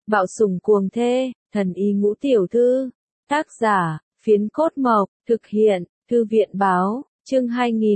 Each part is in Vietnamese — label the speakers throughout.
Speaker 1: Bạo sủng cuồng thê, thần y ngũ tiểu thư. Tác giả, Phiến Cốt Mộc, thực hiện, Thư viện báo, chương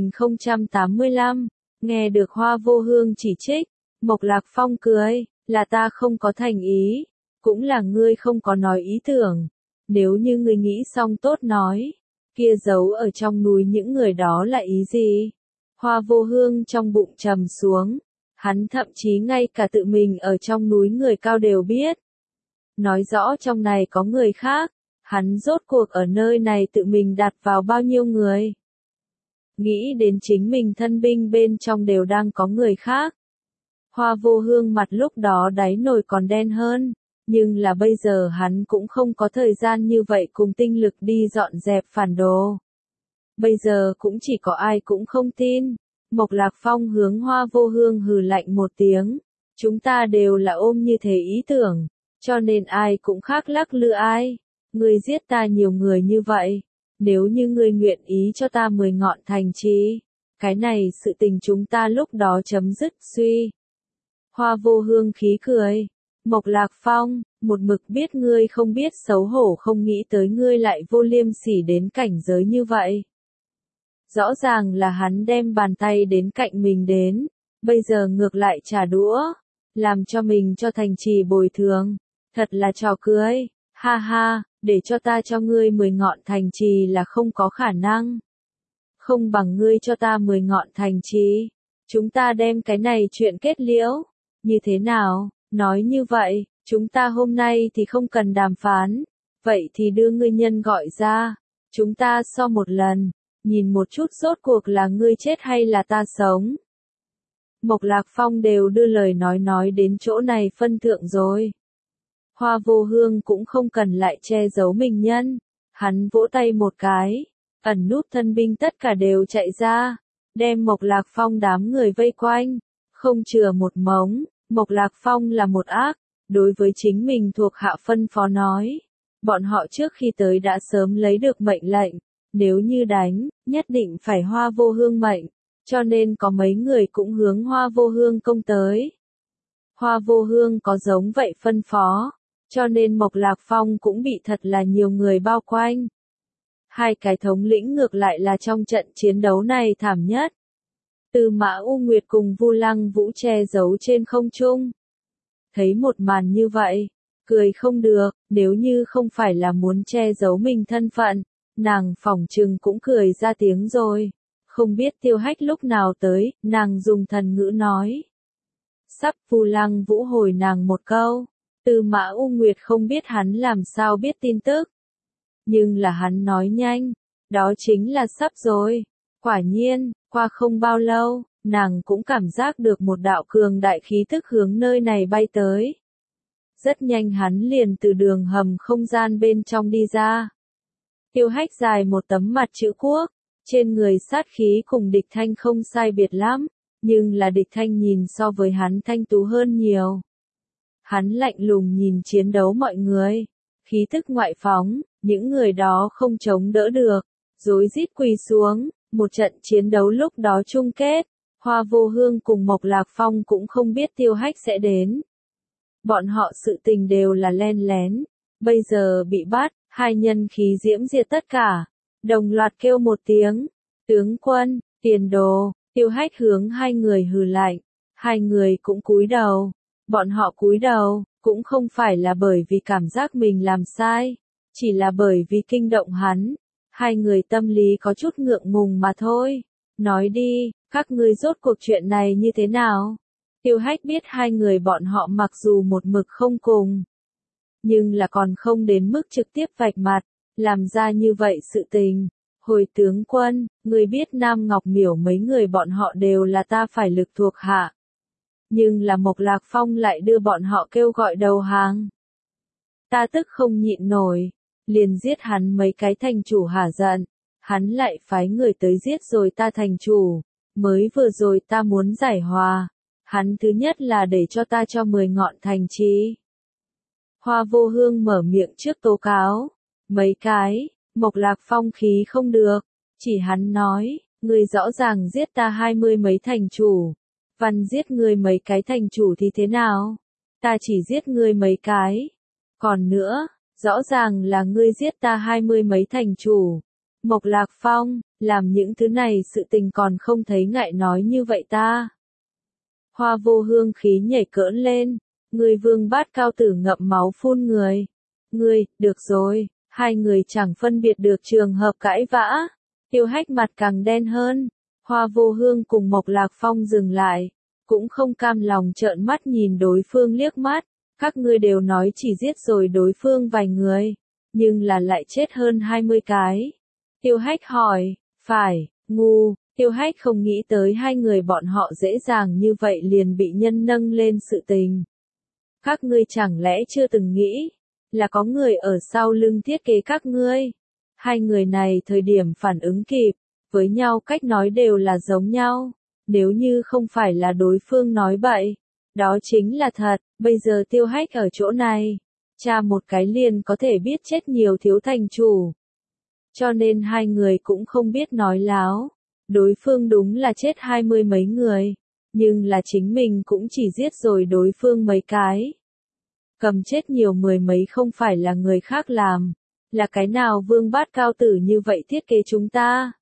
Speaker 1: 2085. Nghe được Hoa Vô Hương chỉ trích, Mộc Lạc Phong cười, là ta không có thành ý, cũng là ngươi không có nói ý tưởng. Nếu như ngươi nghĩ xong tốt nói, kia giấu ở trong núi những người đó là ý gì? Hoa Vô Hương trong bụng trầm xuống, hắn thậm chí ngay cả tự mình ở trong núi người cao đều biết. Nói rõ trong này có người khác, hắn rốt cuộc ở nơi này tự mình đặt vào bao nhiêu người. Nghĩ đến chính mình thân binh bên trong đều đang có người khác. Hoa Vô Hương mặt lúc đó đáy nồi còn đen hơn, nhưng là bây giờ hắn cũng không có thời gian như vậy cùng tinh lực đi dọn dẹp phản đồ. Bây giờ cũng chỉ có ai cũng không tin. Mộc Lạc Phong hướng Hoa Vô Hương hừ lạnh một tiếng. Chúng ta đều là ôm như thế ý tưởng, cho nên ai cũng khác lắc lư ai. Ngươi giết ta nhiều người như vậy, nếu như ngươi nguyện ý cho ta 10 ngọn thành trì, cái này sự tình chúng ta lúc đó chấm dứt suy. Hoa Vô Hương khí cười. Mộc Lạc Phong, một mực biết ngươi không biết xấu hổ, không nghĩ tới ngươi lại vô liêm sỉ đến cảnh giới như vậy. Rõ ràng là hắn đem bàn tay đến cạnh mình đến, bây giờ ngược lại trả đũa, làm cho mình cho thành trì bồi thường, thật là trò cưới, ha ha, để cho ta cho ngươi 10 ngọn thành trì là không có khả năng. Không bằng ngươi cho ta 10 ngọn thành trì, chúng ta đem cái này chuyện kết liễu, như thế nào? Nói như vậy, chúng ta hôm nay thì không cần đàm phán, vậy thì đưa ngươi nhân gọi ra, chúng ta so một lần, nhìn một chút rốt cuộc là ngươi chết hay là ta sống. Mộc Lạc Phong đều đưa lời nói đến chỗ này phân thượng rồi. Hoa Vô Hương cũng không cần lại che giấu mình nhân, hắn vỗ tay một cái, ẩn núp thân binh tất cả đều chạy ra, đem Mộc Lạc Phong đám người vây quanh, không chừa một mống. Mộc Lạc Phong là một ác, đối với chính mình thuộc hạ phân phó nói. Bọn họ trước khi tới đã sớm lấy được mệnh lệnh, nếu như đánh, nhất định phải Hoa Vô Hương mệnh, cho nên có mấy người cũng hướng Hoa Vô Hương công tới. Hoa Vô Hương có giống vậy phân phó, cho nên Mộc Lạc Phong cũng bị thật là nhiều người bao quanh. Hai cái thống lĩnh ngược lại là trong trận chiến đấu này thảm nhất. Tư Mã U Nguyệt cùng Vu Lăng Vũ che giấu trên không trung. Thấy một màn như vậy, cười không được, nếu như không phải là muốn che giấu mình thân phận, nàng phỏng chừng cũng cười ra tiếng rồi. Không biết Tiêu Hách lúc nào tới, nàng dùng thần ngữ nói. Sắp Vu Lăng Vũ hồi nàng một câu, Tư Mã U Nguyệt không biết hắn làm sao biết tin tức. Nhưng là hắn nói nhanh, đó chính là sắp rồi. Quả nhiên, qua không bao lâu, nàng cũng cảm giác được một đạo cường đại khí tức hướng nơi này bay tới. Rất nhanh hắn liền từ đường hầm không gian bên trong đi ra. Tiêu Hách dài một tấm mặt chữ quốc, trên người sát khí cùng Địch Thanh không sai biệt lắm, nhưng là Địch Thanh nhìn so với hắn thanh tú hơn nhiều. Hắn lạnh lùng nhìn chiến đấu mọi người, khí tức ngoại phóng, những người đó không chống đỡ được, rối rít quỳ xuống. Một trận chiến đấu lúc đó chung kết, Hoa Vô Hương cùng Mộc Lạc Phong cũng không biết Tiêu Hách sẽ đến. Bọn họ sự tình đều là len lén, bây giờ bị bắt, hai nhân khí diễm diệt tất cả, đồng loạt kêu một tiếng, tướng quân, tiền đồ. Tiêu Hách hướng hai người hừ lạnh, hai người cũng cúi đầu, bọn họ cúi đầu, cũng không phải là bởi vì cảm giác mình làm sai, chỉ là bởi vì kinh động hắn. Hai người tâm lý có chút ngượng ngùng mà thôi. Nói đi, các ngươi rốt cuộc chuyện này như thế nào? Tiêu Hách biết hai người bọn họ mặc dù một mực không cùng, nhưng là còn không đến mức trực tiếp vạch mặt, làm ra như vậy sự tình. Hồi tướng quân, ngươi biết Nam Ngọc Miểu mấy người bọn họ đều là ta phải lực thuộc hạ. Nhưng là Mộc Lạc Phong lại đưa bọn họ kêu gọi đầu hàng. Ta tức không nhịn nổi. Liền giết hắn mấy cái thành chủ hả giận, hắn lại phái người tới giết rồi ta thành chủ, mới vừa rồi ta muốn giải hòa, hắn thứ nhất là để cho ta cho 10 ngọn thành trì. Hoa Vô Hương mở miệng trước tố cáo, mấy cái, Mộc Lạc Phong khí không được, chỉ hắn nói, người rõ ràng giết ta 20 mấy thành chủ, văn giết người mấy cái thành chủ thì thế nào? ta chỉ giết ngươi mấy cái. Còn nữa, rõ ràng là ngươi giết ta 20 mấy thành chủ. Mộc Lạc Phong, làm những thứ này sự tình còn không thấy ngại nói như vậy ta. Hoa Vô Hương khí nhảy cỡn lên, ngươi Vương Bát cao tử ngậm máu phun người. Ngươi, được rồi, hai người chẳng phân biệt được trường hợp cãi vã. Tiêu Hách mặt càng đen hơn, Hoa Vô Hương cùng Mộc Lạc Phong dừng lại, cũng không cam lòng trợn mắt nhìn đối phương liếc mắt. Các ngươi đều nói chỉ giết rồi đối phương vài người, nhưng là lại chết hơn 20 cái. Tiêu Hách hỏi, phải, ngu, Tiêu Hách không nghĩ tới hai người bọn họ dễ dàng như vậy liền bị nhân nâng lên sự tình. Các ngươi chẳng lẽ chưa từng nghĩ, là có người ở sau lưng thiết kế các ngươi. Hai người này thời điểm phản ứng kịp, với nhau cách nói đều là giống nhau, nếu như không phải là đối phương nói bậy, đó chính là thật. Bây giờ Tiêu Hách ở chỗ này, cha một cái liền có thể biết chết nhiều thiếu thành chủ. Cho nên hai người cũng không biết nói láo, đối phương đúng là chết 20 mấy người, nhưng là chính mình cũng chỉ giết rồi đối phương mấy cái. Cầm chết nhiều mười mấy không phải là người khác làm, là cái nào Vương Bát cao tử như vậy thiết kế chúng ta.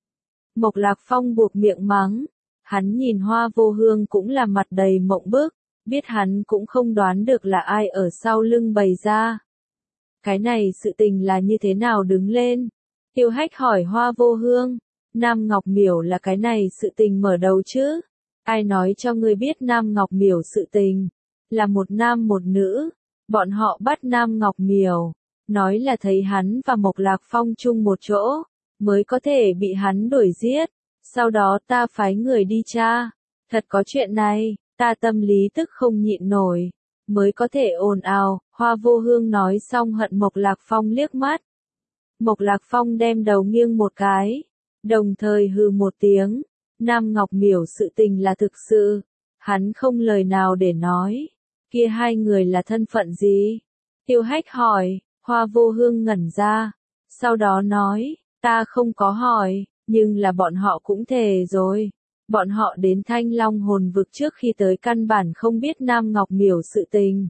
Speaker 1: Mộc Lạc Phong buộc miệng mắng, hắn nhìn Hoa Vô Hương cũng là mặt đầy mộng bức, biết hắn cũng không đoán được là ai ở sau lưng bày ra. Cái này sự tình là như thế nào đứng lên? Tiêu Hách hỏi Hoa Vô Hương, Nam Ngọc Miểu là cái này sự tình mở đầu chứ? Ai nói cho ngươi biết Nam Ngọc Miểu sự tình? Là một nam một nữ, bọn họ bắt Nam Ngọc Miểu, nói là thấy hắn và Mộc Lạc Phong chung một chỗ, mới có thể bị hắn đuổi giết. Sau đó ta phái người đi tra, thật có chuyện này, ta tâm lý tức không nhịn nổi, mới có thể ồn ào. Hoa Vô Hương nói xong hận Mộc Lạc Phong liếc mắt. Mộc Lạc Phong đem đầu nghiêng một cái, đồng thời hừ một tiếng. Nam Ngọc Miểu sự tình là thực sự, hắn không lời nào để nói. Kia hai người là thân phận gì? Tiêu Hách hỏi. Hoa Vô Hương ngẩn ra, sau đó nói, ta không có hỏi, nhưng là bọn họ cũng thề rồi. Bọn họ đến Thanh Long hồn vực trước khi tới căn bản không biết Nam Ngọc Miểu sự tình.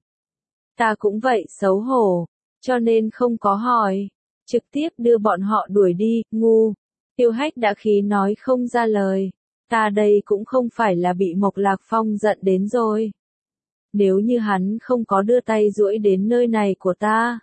Speaker 1: Ta cũng vậy xấu hổ, cho nên không có hỏi, trực tiếp đưa bọn họ đuổi đi. Ngu. Tiêu Hách đã khí nói không ra lời, ta đây cũng không phải là bị Mộc Lạc Phong giận đến rồi. Nếu như hắn không có đưa tay duỗi đến nơi này của ta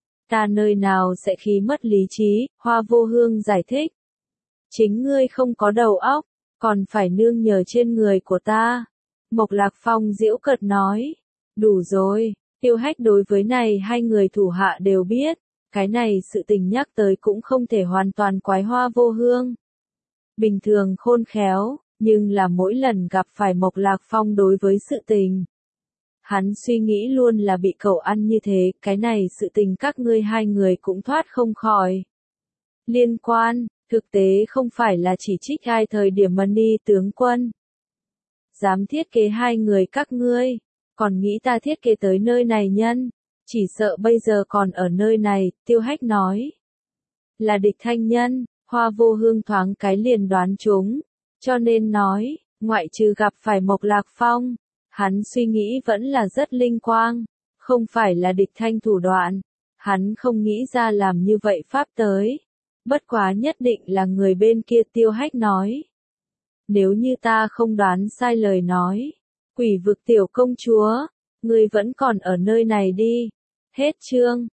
Speaker 1: nơi nào sẽ khí mất lý trí. Hoa Vô Hương giải thích, chính ngươi không có đầu óc, còn phải nương nhờ trên người của ta. Mộc Lạc Phong giễu cợt nói, đủ rồi. Tiêu Hách đối với này hai người thủ hạ đều biết, cái này sự tình nhắc tới cũng không thể hoàn toàn quái Hoa Vô Hương. Bình thường khôn khéo, nhưng là mỗi lần gặp phải Mộc Lạc Phong đối với sự tình, hắn suy nghĩ luôn là bị cậu ăn như thế, cái này sự tình các ngươi hai người cũng thoát không khỏi liên quan. Thực tế không phải là chỉ trích ai thời điểm Mani tướng quân dám thiết kế hai người các ngươi, còn nghĩ ta thiết kế tới nơi này nhân, chỉ sợ bây giờ còn ở nơi này. Tiêu Hách nói, là địch thanh nhân. Hoa Vô Hương thoáng cái liền đoán chúng, cho nên nói, ngoại trừ gặp phải Mộc Lạc Phong, hắn suy nghĩ vẫn là rất linh quang, không phải là địch thanh thủ đoạn, hắn không nghĩ ra làm như vậy pháp tới. Bất quá nhất định là người bên kia. Tiêu Hách nói, nếu như ta không đoán sai lời nói, Quỷ vực tiểu công chúa, ngươi vẫn còn ở nơi này đi. Hết chương.